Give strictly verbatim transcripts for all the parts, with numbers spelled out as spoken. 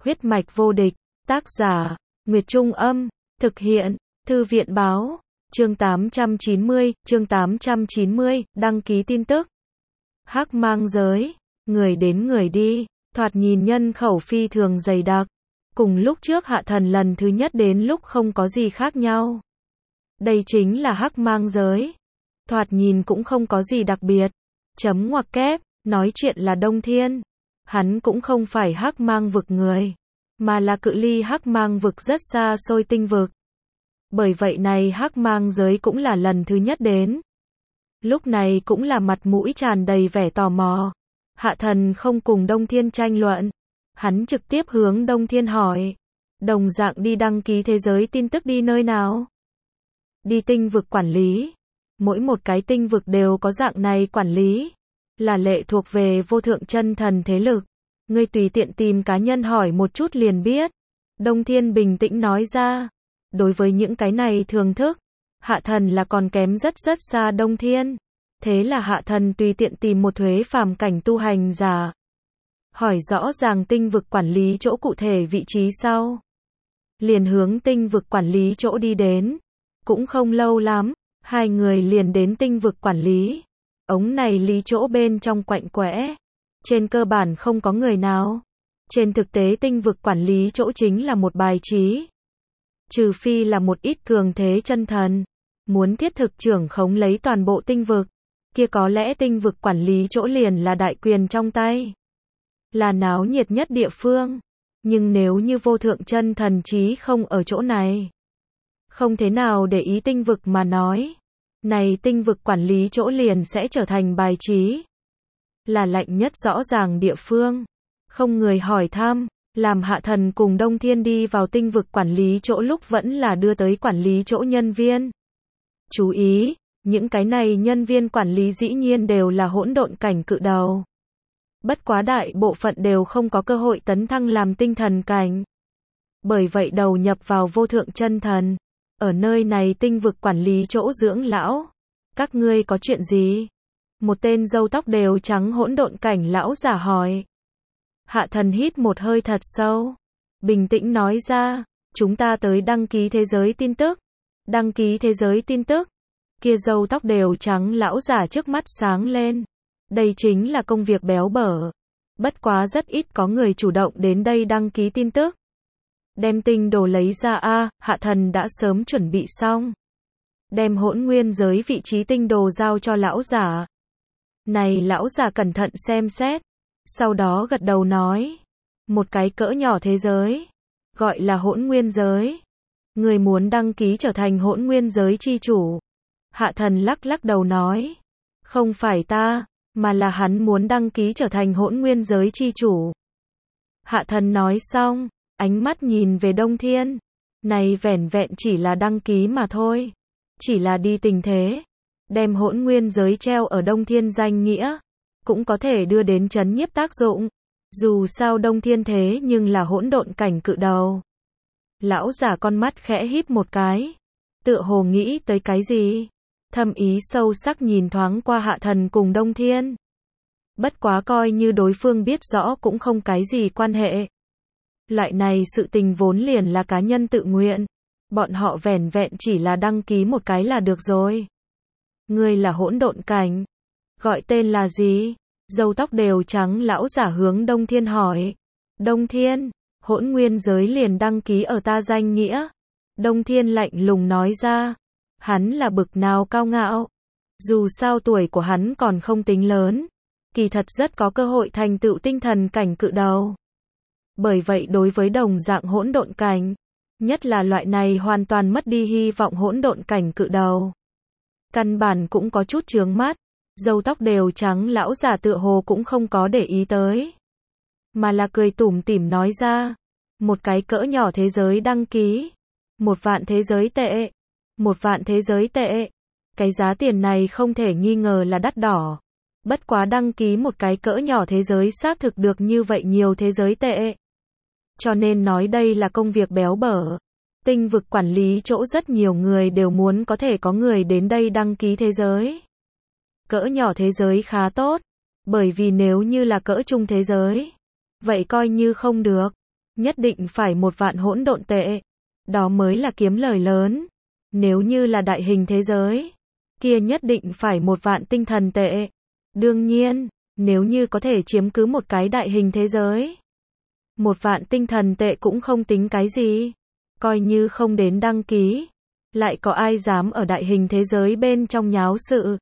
Huyết mạch vô địch, tác giả, Nguyệt Trung Âm, thực hiện, Thư viện Báo, chương tám trăm chín mươi, chương tám trăm chín mươi, đăng ký tin tức. Hắc mang giới, người đến người đi, thoạt nhìn nhân khẩu phi thường dày đặc. Cùng lúc trước Hạ Thần lần thứ nhất đến lúc không có gì khác nhau. Đây chính là hắc mang giới. Thoạt nhìn cũng không có gì đặc biệt. Chấm ngoặc kép, nói chuyện là Đông Thiên. Hắn cũng không phải hắc mang vực người, mà là cự ly hắc mang vực rất xa xôi tinh vực. Bởi vậy này hắc mang giới cũng là lần thứ nhất đến. Lúc này cũng là mặt mũi tràn đầy vẻ tò mò. Hạ Thần không cùng Đông Thiên tranh luận. Hắn trực tiếp hướng Đông Thiên hỏi. Đồng dạng đi đăng ký thế giới tin tức đi nơi nào? Đi tinh vực quản lý. Mỗi một cái tinh vực đều có dạng này quản lý. Là lệ thuộc về vô thượng chân thần thế lực. Ngươi tùy tiện tìm cá nhân hỏi một chút liền biết. Đông Thiên bình tĩnh nói ra. Đối với những cái này thường thức, Hạ Thần là còn kém rất rất xa Đông Thiên. Thế là Hạ Thần tùy tiện tìm một thuế phàm cảnh tu hành giả. Hỏi rõ ràng tinh vực quản lý chỗ cụ thể vị trí sau. Liền hướng tinh vực quản lý chỗ đi đến. Cũng không lâu lắm, hai người liền đến tinh vực quản lý. Ống này lý chỗ bên trong quạnh quẽ. Trên cơ bản không có người nào. Trên thực tế tinh vực quản lý chỗ chính là một bài trí. Trừ phi là một ít cường thế chân thần. Muốn thiết thực trưởng khống lấy toàn bộ tinh vực. Kia có lẽ tinh vực quản lý chỗ liền là đại quyền trong tay. Là náo nhiệt nhất địa phương. Nhưng nếu như vô thượng chân thần trí không ở chỗ này. Không thế nào để ý tinh vực mà nói. Này tinh vực quản lý chỗ liền sẽ trở thành bài trí. Là lạnh nhất rõ ràng địa phương. Không người hỏi thăm. Làm Hạ Thần cùng Đông Thiên đi vào tinh vực quản lý chỗ lúc vẫn là đưa tới quản lý chỗ nhân viên. Chú ý, những cái này nhân viên quản lý dĩ nhiên đều là hỗn độn cảnh cự đầu. Bất quá đại bộ phận đều không có cơ hội tấn thăng làm tinh thần cảnh. Bởi vậy đầu nhập vào vô thượng chân thần. Ở nơi này tinh vực quản lý chỗ dưỡng lão. Các ngươi có chuyện gì? Một tên râu tóc đều trắng hỗn độn cảnh lão giả hỏi. Hạ Thần hít một hơi thật sâu. Bình tĩnh nói ra. Chúng ta tới đăng ký thế giới tin tức. Đăng ký thế giới tin tức. Kia râu tóc đều trắng lão giả trước mắt sáng lên. Đây chính là công việc béo bở. Bất quá rất ít có người chủ động đến đây đăng ký tin tức. Đem tinh đồ lấy ra a, Hạ Thần đã sớm chuẩn bị xong. Đem hỗn nguyên giới vị trí tinh đồ giao cho lão giả. Này lão giả cẩn thận xem xét. Sau đó gật đầu nói. Một cái cỡ nhỏ thế giới. Gọi là hỗn nguyên giới. Người muốn đăng ký trở thành hỗn nguyên giới chi chủ. Hạ Thần lắc lắc đầu nói. Không phải ta, mà là hắn muốn đăng ký trở thành hỗn nguyên giới chi chủ. Hạ Thần nói xong, ánh mắt nhìn về Đông Thiên. Này vẻn vẹn chỉ là đăng ký mà thôi. Chỉ là đi tình thế. Đem hỗn nguyên giới treo ở Đông Thiên danh nghĩa. Cũng có thể đưa đến chấn nhiếp tác dụng. Dù sao Đông Thiên thế nhưng là hỗn độn cảnh cự đầu. Lão giả con mắt khẽ híp một cái. Tựa hồ nghĩ tới cái gì. Thâm ý sâu sắc nhìn thoáng qua Hạ Thần cùng Đông Thiên. Bất quá coi như đối phương biết rõ cũng không cái gì quan hệ. Loại này sự tình vốn liền là cá nhân tự nguyện. Bọn họ vẻn vẹn chỉ là đăng ký một cái là được rồi. Ngươi là hỗn độn cảnh. Gọi tên là gì? Râu tóc đều trắng lão giả hướng Đông Thiên hỏi. Đông Thiên, hỗn nguyên giới liền đăng ký ở ta danh nghĩa. Đông Thiên lạnh lùng nói ra. Hắn là bực nào cao ngạo. Dù sao tuổi của hắn còn không tính lớn. Kỳ thật rất có cơ hội thành tựu tinh thần cảnh cự đầu. Bởi vậy đối với đồng dạng hỗn độn cảnh. Nhất là loại này hoàn toàn mất đi hy vọng hỗn độn cảnh cự đầu. Căn bản cũng có chút chướng mắt. Râu tóc đều trắng lão giả tựa hồ cũng không có để ý tới. Mà là cười tủm tỉm nói ra. Một cái cỡ nhỏ thế giới đăng ký. Một vạn thế giới tệ. Một vạn thế giới tệ. Cái giá tiền này không thể nghi ngờ là đắt đỏ. Bất quá đăng ký một cái cỡ nhỏ thế giới xác thực được như vậy nhiều thế giới tệ. Cho nên nói đây là công việc béo bở. Tinh vực quản lý chỗ rất nhiều người đều muốn có thể có người đến đây đăng ký thế giới. Cỡ nhỏ thế giới khá tốt. Bởi vì nếu như là cỡ trung thế giới. Vậy coi như không được. Nhất định phải một vạn hỗn độn tệ. Đó mới là kiếm lời lớn. Nếu như là đại hình thế giới, kia nhất định phải một vạn tinh thần tệ. Đương nhiên, nếu như có thể chiếm cứ một cái đại hình thế giới, một vạn tinh thần tệ cũng không tính cái gì. Coi như không đến đăng ký, lại có ai dám ở đại hình thế giới bên trong nháo sự.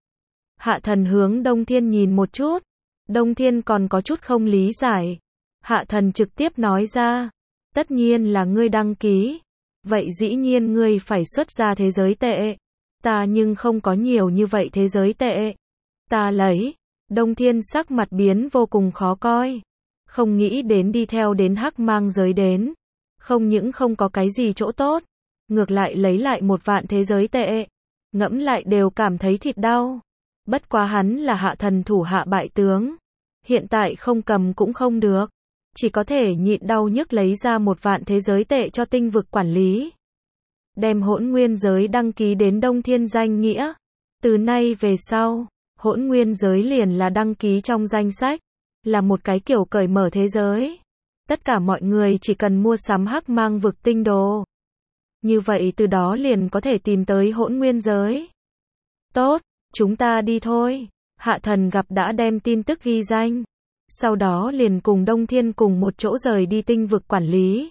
Hạ Thần hướng Đông Thiên nhìn một chút. Đông Thiên còn có chút không lý giải. Hạ Thần trực tiếp nói ra, tất nhiên là ngươi đăng ký. Vậy dĩ nhiên ngươi phải xuất ra thế giới tệ. Ta nhưng không có nhiều như vậy thế giới tệ. Ta lấy. Đông Thiên sắc mặt biến vô cùng khó coi. Không nghĩ đến đi theo đến hắc mang giới đến. Không những không có cái gì chỗ tốt, ngược lại lấy lại một vạn thế giới tệ. Ngẫm lại đều cảm thấy thịt đau. Bất quá hắn là Hạ Thần thủ hạ bại tướng. Hiện tại không cầm cũng không được. Chỉ có thể nhịn đau nhức lấy ra một vạn thế giới tệ cho tinh vực quản lý. Đem hỗn nguyên giới đăng ký đến Đông Thiên danh nghĩa. Từ nay về sau, hỗn nguyên giới liền là đăng ký trong danh sách. Là một cái kiểu cởi mở thế giới. Tất cả mọi người chỉ cần mua sắm hắc mang vực tinh đồ. Như vậy từ đó liền có thể tìm tới hỗn nguyên giới. Tốt, chúng ta đi thôi. Hạ Thần gặp đã đem tin tức ghi danh. Sau đó liền cùng Đông Thiên cùng một chỗ rời đi tinh vực quản lý.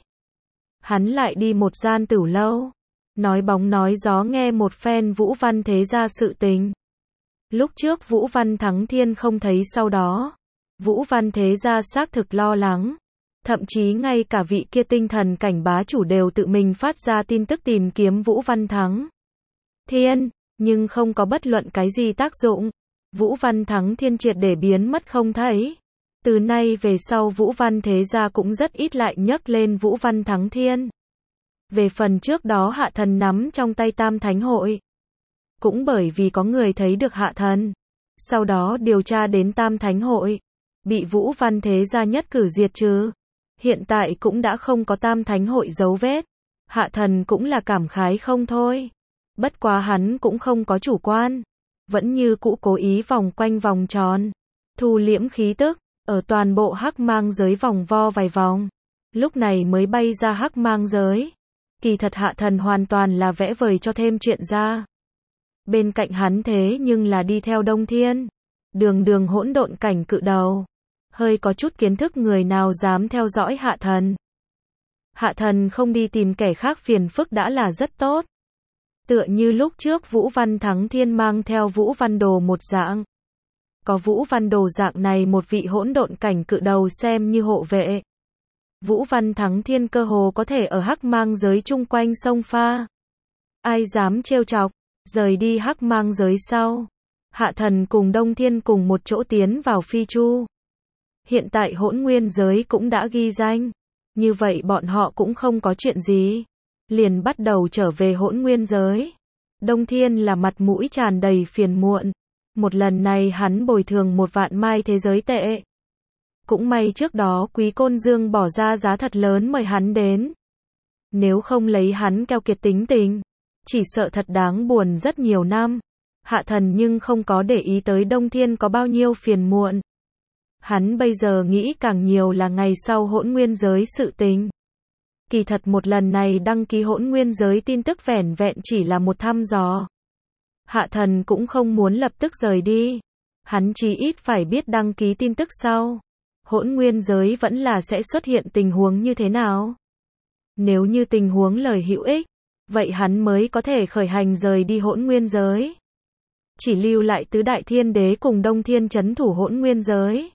Hắn lại đi một gian tửu lâu. Nói bóng nói gió nghe một phen Vũ Văn Thế Gia sự tình. Lúc trước Vũ Văn Thắng Thiên không thấy sau đó. Vũ Văn Thế Gia xác thực lo lắng. Thậm chí ngay cả vị kia tinh thần cảnh bá chủ đều tự mình phát ra tin tức tìm kiếm Vũ Văn Thắng Thiên, nhưng không có bất luận cái gì tác dụng. Vũ Văn Thắng Thiên triệt để biến mất không thấy. Từ nay về sau Vũ Văn Thế Gia cũng rất ít lại nhắc lên Vũ Văn Thắng Thiên. Về phần trước đó Hạ Thần nắm trong tay Tam Thánh Hội. Cũng bởi vì có người thấy được Hạ Thần. Sau đó điều tra đến Tam Thánh Hội. Bị Vũ Văn Thế Gia nhất cử diệt trừ. Hiện tại cũng đã không có Tam Thánh Hội dấu vết. Hạ Thần cũng là cảm khái không thôi. Bất quá hắn cũng không có chủ quan. Vẫn như cũ cố ý vòng quanh vòng tròn. Thu liễm khí tức. Ở toàn bộ hắc mang giới vòng vo vài vòng. Lúc này mới bay ra hắc mang giới. Kỳ thật Hạ Thần hoàn toàn là vẽ vời cho thêm chuyện ra. Bên cạnh hắn thế nhưng là đi theo Đông Thiên. Đường đường hỗn độn cảnh cự đầu. Hơi có chút kiến thức người nào dám theo dõi Hạ Thần. Hạ Thần không đi tìm kẻ khác phiền phức đã là rất tốt. Tựa như lúc trước Vũ Văn Thắng Thiên mang theo Vũ Văn Đồ một dạng. Có Vũ Văn Đồ dạng này một vị hỗn độn cảnh cự đầu xem như hộ vệ. Vũ Văn Thắng Thiên cơ hồ có thể ở hắc mang giới chung quanh sông pha. Ai dám trêu chọc, rời đi hắc mang giới sau. Hạ Thần cùng Đông Thiên cùng một chỗ tiến vào Phi Chu. Hiện tại hỗn nguyên giới cũng đã ghi danh. Như vậy bọn họ cũng không có chuyện gì. Liền bắt đầu trở về hỗn nguyên giới. Đông Thiên là mặt mũi tràn đầy phiền muộn. Một lần này hắn bồi thường một vạn mai thế giới tệ. Cũng may trước đó Quý Côn Dương bỏ ra giá thật lớn mời hắn đến. Nếu không lấy hắn keo kiệt tính tình, chỉ sợ thật đáng buồn rất nhiều năm. Hạ Thần nhưng không có để ý tới Đông Thiên có bao nhiêu phiền muộn. Hắn bây giờ nghĩ càng nhiều là ngày sau hỗn nguyên giới sự tình. Kỳ thật một lần này đăng ký hỗn nguyên giới tin tức vẻn vẹn chỉ là một thăm dò. Hạ Thần cũng không muốn lập tức rời đi. Hắn chí ít phải biết đăng ký tin tức sau. Hỗn nguyên giới vẫn là sẽ xuất hiện tình huống như thế nào. Nếu như tình huống lời hữu ích, vậy hắn mới có thể khởi hành rời đi hỗn nguyên giới. Chỉ lưu lại tứ đại thiên đế cùng Đông Thiên trấn thủ hỗn nguyên giới.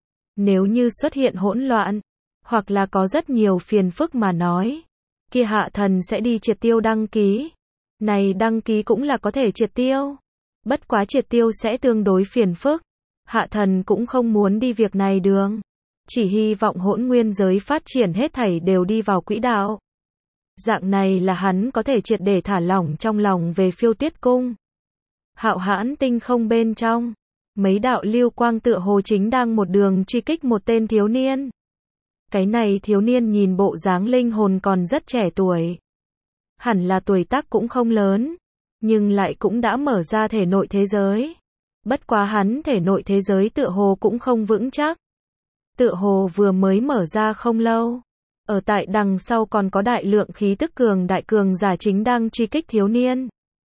Nếu như xuất hiện hỗn loạn, hoặc là có rất nhiều phiền phức mà nói, kia Hạ Thần sẽ đi triệt tiêu đăng ký. Này đăng ký cũng là có thể triệt tiêu. Bất quá triệt tiêu sẽ tương đối phiền phức. Hạ Thần cũng không muốn đi việc này đường. Chỉ hy vọng hỗn nguyên giới phát triển hết thảy đều đi vào quỹ đạo. Dạng này là hắn có thể triệt để thả lỏng trong lòng về Phiêu Tuyết Cung. Hạo Hãn tinh không bên trong. Mấy đạo lưu quang tựa hồ chính đang một đường truy kích một tên thiếu niên. Cái này thiếu niên nhìn bộ dáng linh hồn còn rất trẻ tuổi. Hẳn là tuổi tác cũng không lớn. Nhưng lại cũng đã mở ra thể nội thế giới. Bất quá hắn thể nội thế giới tựa hồ cũng không vững chắc. Tựa hồ vừa mới mở ra không lâu. Ở tại đằng sau còn có đại lượng khí tức cường đại cường giả chính đang truy kích thiếu niên.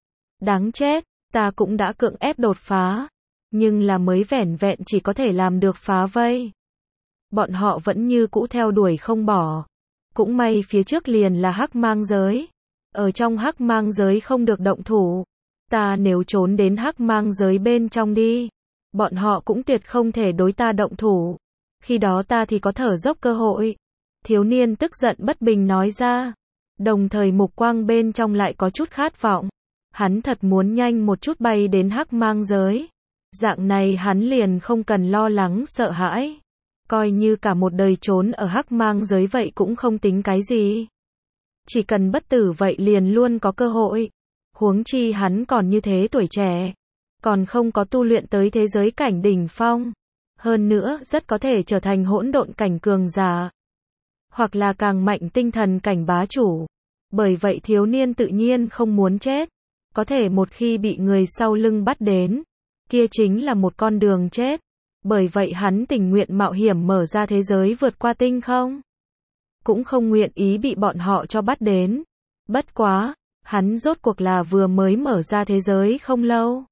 Đáng chết, ta cũng đã cưỡng ép đột phá, nhưng là mới vẻn vẹn chỉ có thể làm được phá vây. Bọn họ vẫn như cũ theo đuổi không bỏ. Cũng may phía trước liền là hắc mang giới. Ở trong hắc mang giới không được động thủ. Ta nếu trốn đến hắc mang giới bên trong đi, bọn họ cũng tuyệt không thể đối ta động thủ. Khi đó ta thì có thở dốc cơ hội. Thiếu niên tức giận bất bình nói ra. Đồng thời mục quang bên trong lại có chút khát vọng. Hắn thật muốn nhanh một chút bay đến hắc mang giới. Dạng này hắn liền không cần lo lắng sợ hãi. Coi như cả một đời trốn ở hắc mang giới vậy cũng không tính cái gì. Chỉ cần bất tử vậy liền luôn có cơ hội. Huống chi hắn còn như thế tuổi trẻ. Còn không có tu luyện tới thế giới cảnh đỉnh phong. Hơn nữa rất có thể trở thành hỗn độn cảnh cường giả. Hoặc là càng mạnh tinh thần cảnh bá chủ. Bởi vậy thiếu niên tự nhiên không muốn chết. Có thể một khi bị người sau lưng bắt đến, kia chính là một con đường chết. Bởi vậy hắn tình nguyện mạo hiểm mở ra thế giới vượt qua tinh không. Cũng không nguyện ý bị bọn họ cho bắt đến. Bất quá, hắn rốt cuộc là vừa mới mở ra thế giới không lâu.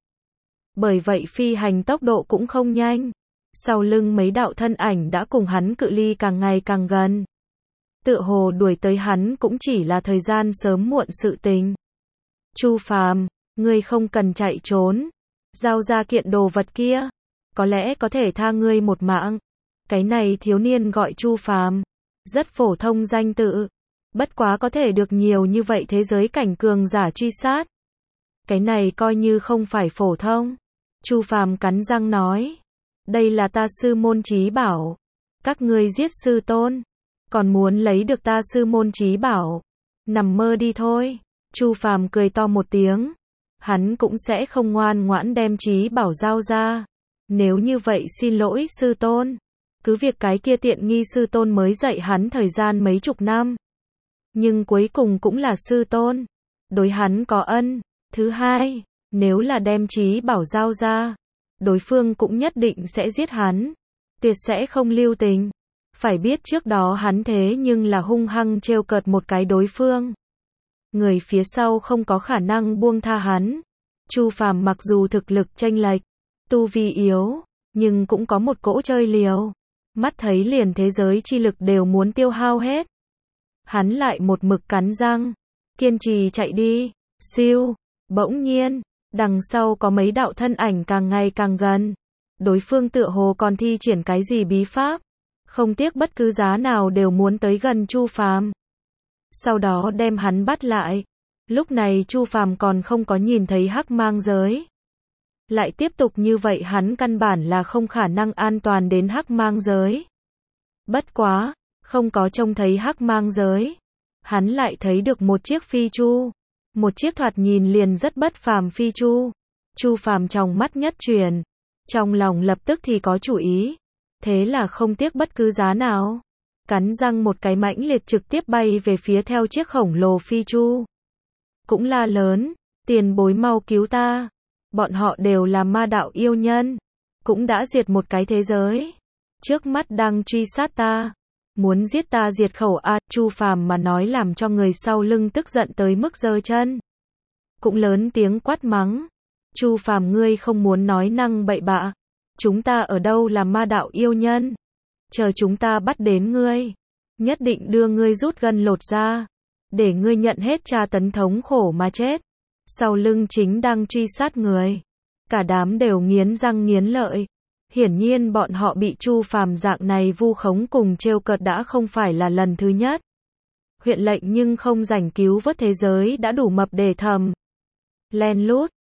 Bởi vậy phi hành tốc độ cũng không nhanh. Sau lưng mấy đạo thân ảnh đã cùng hắn cự ly càng ngày càng gần. Tựa hồ đuổi tới hắn cũng chỉ là thời gian sớm muộn sự tình. Chu Phàm, ngươi không cần chạy trốn. Giao ra kiện đồ vật kia. Có lẽ có thể tha ngươi một mạng. Cái này thiếu niên gọi Chu Phàm. Rất phổ thông danh tự. Bất quá có thể được nhiều như vậy thế giới cảnh cường giả truy sát. Cái này coi như không phải phổ thông. Chu Phàm cắn răng nói. Đây là ta sư môn chí bảo. Các ngươi giết sư tôn. Còn muốn lấy được ta sư môn chí bảo. Nằm mơ đi thôi. Chu Phàm cười to một tiếng. Hắn cũng sẽ không ngoan ngoãn đem chí bảo giao ra. Nếu như vậy xin lỗi sư tôn. Cứ việc cái kia tiện nghi sư tôn mới dạy hắn thời gian mấy chục năm. Nhưng cuối cùng cũng là sư tôn. Đối hắn có ân. Thứ hai, nếu là đem chí bảo giao ra, đối phương cũng nhất định sẽ giết hắn. Tuyệt sẽ không lưu tình. Phải biết trước đó hắn thế nhưng là hung hăng trêu cợt một cái đối phương. Người phía sau không có khả năng buông tha hắn. Chu Phàm mặc dù thực lực chênh lệch, tu vi yếu, nhưng cũng có một cỗ chơi liều. Mắt thấy liền thế giới chi lực đều muốn tiêu hao hết. Hắn lại một mực cắn răng, kiên trì chạy đi. Siêu, bỗng nhiên, đằng sau có mấy đạo thân ảnh càng ngày càng gần. Đối phương tựa hồ còn thi triển cái gì bí pháp, không tiếc bất cứ giá nào đều muốn tới gần Chu Phàm. Sau đó đem hắn bắt lại. Lúc này Chu Phàm còn không có nhìn thấy hắc mang giới. Lại tiếp tục như vậy hắn căn bản là không khả năng an toàn đến hắc mang giới. Bất quá, không có trông thấy hắc mang giới. Hắn lại thấy được một chiếc phi chu. Một chiếc thoạt nhìn liền rất bất phàm phi chu. Chu Phàm trong mắt nhất chuyển. Trong lòng lập tức thì có chủ ý. Thế là không tiếc bất cứ giá nào. Cắn răng một cái mãnh liệt trực tiếp bay về phía theo chiếc khổng lồ phi chu. Cũng la lớn, tiền bối mau cứu ta. Bọn họ đều là ma đạo yêu nhân. Cũng đã diệt một cái thế giới. Trước mắt đang truy sát ta. Muốn giết ta diệt khẩu a. Chu Phàm mà nói làm cho người sau lưng tức giận tới mức giơ chân. Cũng lớn tiếng quát mắng. Chu Phàm ngươi không muốn nói năng bậy bạ. Chúng ta ở đâu là ma đạo yêu nhân. Chờ chúng ta bắt đến ngươi. Nhất định đưa ngươi rút gân lột ra. Để ngươi nhận hết tra tấn thống khổ mà chết. Sau lưng chính đang truy sát người. Cả đám đều nghiến răng nghiến lợi. Hiển nhiên bọn họ bị Chu Phàm dạng này vu khống cùng trêu cợt đã không phải là lần thứ nhất. Huyện lệnh nhưng không rảnh cứu vớt thế giới đã đủ mập để thầm. Len lút,